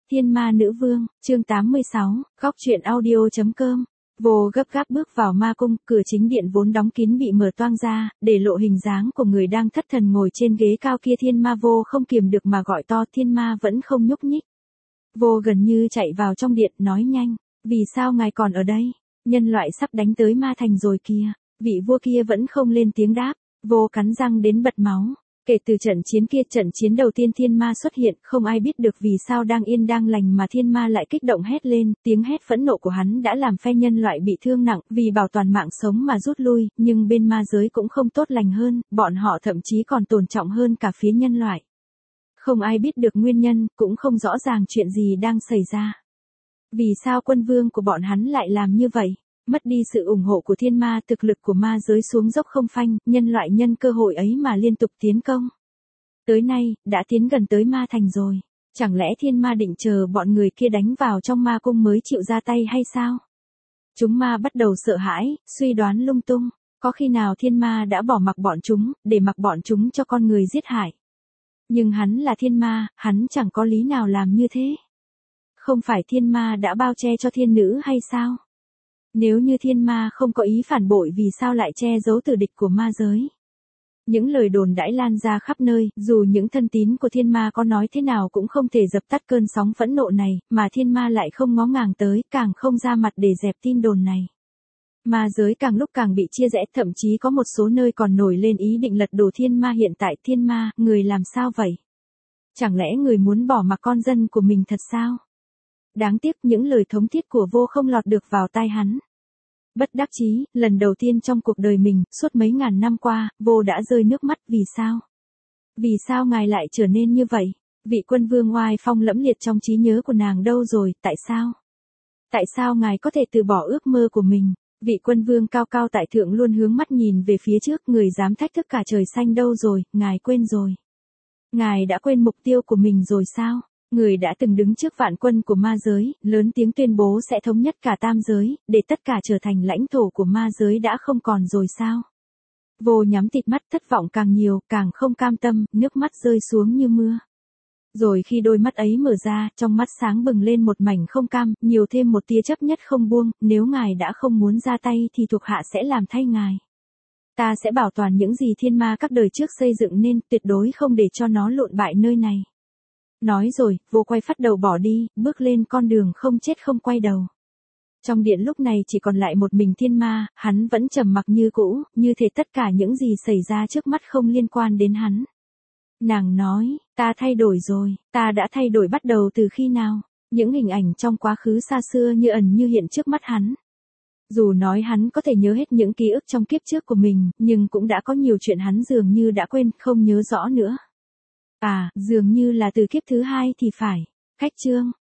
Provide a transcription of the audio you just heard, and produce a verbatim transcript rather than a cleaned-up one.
Thiên Ma Nữ Vương, chương tám mươi sáu, góc truyện audio.com. Vô gấp gáp bước vào ma cung, cửa chính điện vốn đóng kín bị mở toang ra, để lộ hình dáng của người đang thất thần ngồi trên ghế cao kia. Thiên Ma Vô không kiềm được mà gọi to. Thiên Ma vẫn không nhúc nhích. Vô gần như chạy vào trong điện, nói nhanh, vì sao ngài còn ở đây? Nhân loại sắp đánh tới ma thành rồi kìa. Vị vua kia vẫn không lên tiếng đáp. Vô cắn răng đến bật máu. Kể từ trận chiến kia, trận chiến đầu tiên Thiên Ma xuất hiện, không ai biết được vì sao đang yên đang lành mà Thiên Ma lại kích động hét lên. Tiếng hét phẫn nộ của hắn đã làm phe nhân loại bị thương nặng, vì bảo toàn mạng sống mà rút lui, nhưng bên ma giới cũng không tốt lành hơn, bọn họ thậm chí còn tổn trọng hơn cả phía nhân loại. Không ai biết được nguyên nhân, cũng không rõ ràng chuyện gì đang xảy ra. Vì sao quân vương của bọn hắn lại làm như vậy? Mất đi sự ủng hộ của thiên ma, thực lực của ma giới xuống dốc không phanh, nhân loại nhân cơ hội ấy mà liên tục tiến công. Tới nay, đã tiến gần tới ma thành rồi. Chẳng lẽ thiên ma định chờ bọn người kia đánh vào trong ma cung mới chịu ra tay hay sao? Chúng ma bắt đầu sợ hãi, suy đoán lung tung. Có khi nào thiên ma đã bỏ mặc bọn chúng, để mặc bọn chúng cho con người giết hại? Nhưng hắn là thiên ma, hắn chẳng có lý nào làm như thế. Không phải thiên ma đã bao che cho thiên nữ hay sao? Nếu như thiên ma không có ý phản bội vì sao lại che giấu tử địch của ma giới? Những lời đồn đãi lan ra khắp nơi, dù những thân tín của thiên ma có nói thế nào cũng không thể dập tắt cơn sóng phẫn nộ này, mà thiên ma lại không ngó ngàng tới, càng không ra mặt để dẹp tin đồn này. Ma giới càng lúc càng bị chia rẽ, thậm chí có một số nơi còn nổi lên ý định lật đổ thiên ma hiện tại. Thiên ma, người làm sao vậy? Chẳng lẽ người muốn bỏ mặc con dân của mình thật sao? Đáng tiếc những lời thống thiết của Vô không lọt được vào tai hắn. Bất đắc chí, lần đầu tiên trong cuộc đời mình, suốt mấy ngàn năm qua, Vô đã rơi nước mắt. Vì sao? Vì sao ngài lại trở nên như vậy? Vị quân vương oai phong lẫm liệt trong trí nhớ của nàng đâu rồi, tại sao? Tại sao ngài có thể từ bỏ ước mơ của mình? Vị quân vương cao cao tại thượng luôn hướng mắt nhìn về phía trước, người dám thách thức cả trời xanh đâu rồi, ngài quên rồi. Ngài đã quên mục tiêu của mình rồi sao? Người đã từng đứng trước vạn quân của ma giới, lớn tiếng tuyên bố sẽ thống nhất cả tam giới, để tất cả trở thành lãnh thổ của ma giới đã không còn rồi sao? Vô nhắm tịt mắt, thất vọng càng nhiều, càng không cam tâm, nước mắt rơi xuống như mưa. Rồi khi đôi mắt ấy mở ra, trong mắt sáng bừng lên một mảnh không cam, nhiều thêm một tia chấp nhất không buông. Nếu ngài đã không muốn ra tay thì thuộc hạ sẽ làm thay ngài. Ta sẽ bảo toàn những gì thiên ma các đời trước xây dựng nên, tuyệt đối không để cho nó lụn bại nơi này. Nói rồi, Vô quay phắt đầu bỏ đi, bước lên con đường không chết không quay đầu. Trong điện lúc này chỉ còn lại một mình thiên ma, hắn vẫn trầm mặc như cũ, như thể tất cả những gì xảy ra trước mắt không liên quan đến hắn. Nàng nói, ta thay đổi rồi, ta đã thay đổi bắt đầu từ khi nào? Những hình ảnh trong quá khứ xa xưa như ẩn như hiện trước mắt hắn. Dù nói hắn có thể nhớ hết những ký ức trong kiếp trước của mình, nhưng cũng đã có nhiều chuyện hắn dường như đã quên, không nhớ rõ nữa. À, dường như là từ kiếp thứ hai thì phải. Khách chương.